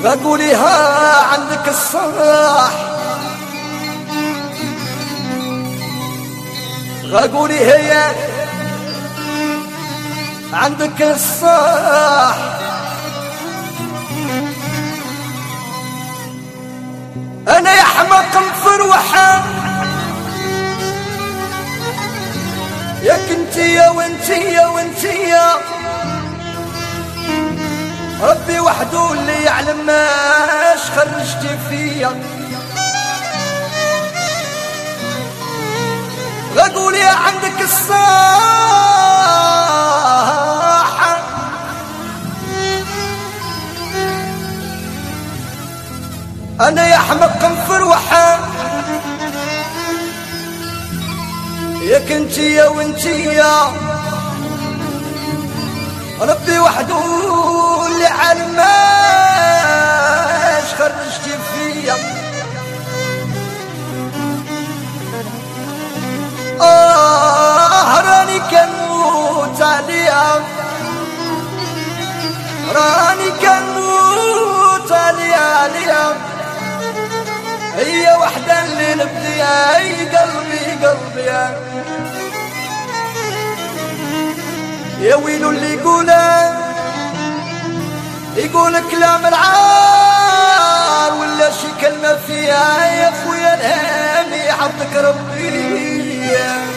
بقوليها عندك الصلاح، بقولي هي عندك الصلاح. انا يا حماق مفروحة يا كنتيا وانتيا وانتيا، ربي وحده اللي يعلم ماش خرجتي فيا. بقول يا عندك الصاحة، انا يا حمق مفروحة يا كنتيا وانتيا، ربي وحده اللي علم ماش خرجتي فيا. راني كنموت عليها، راني كنموت عليها، هي وحدة اللي نبديها، هي قلبي قلبي يا ويلو اللي يقول كلام العار ولا شي كلمة فيها، يا خويا الهامي حطك ربي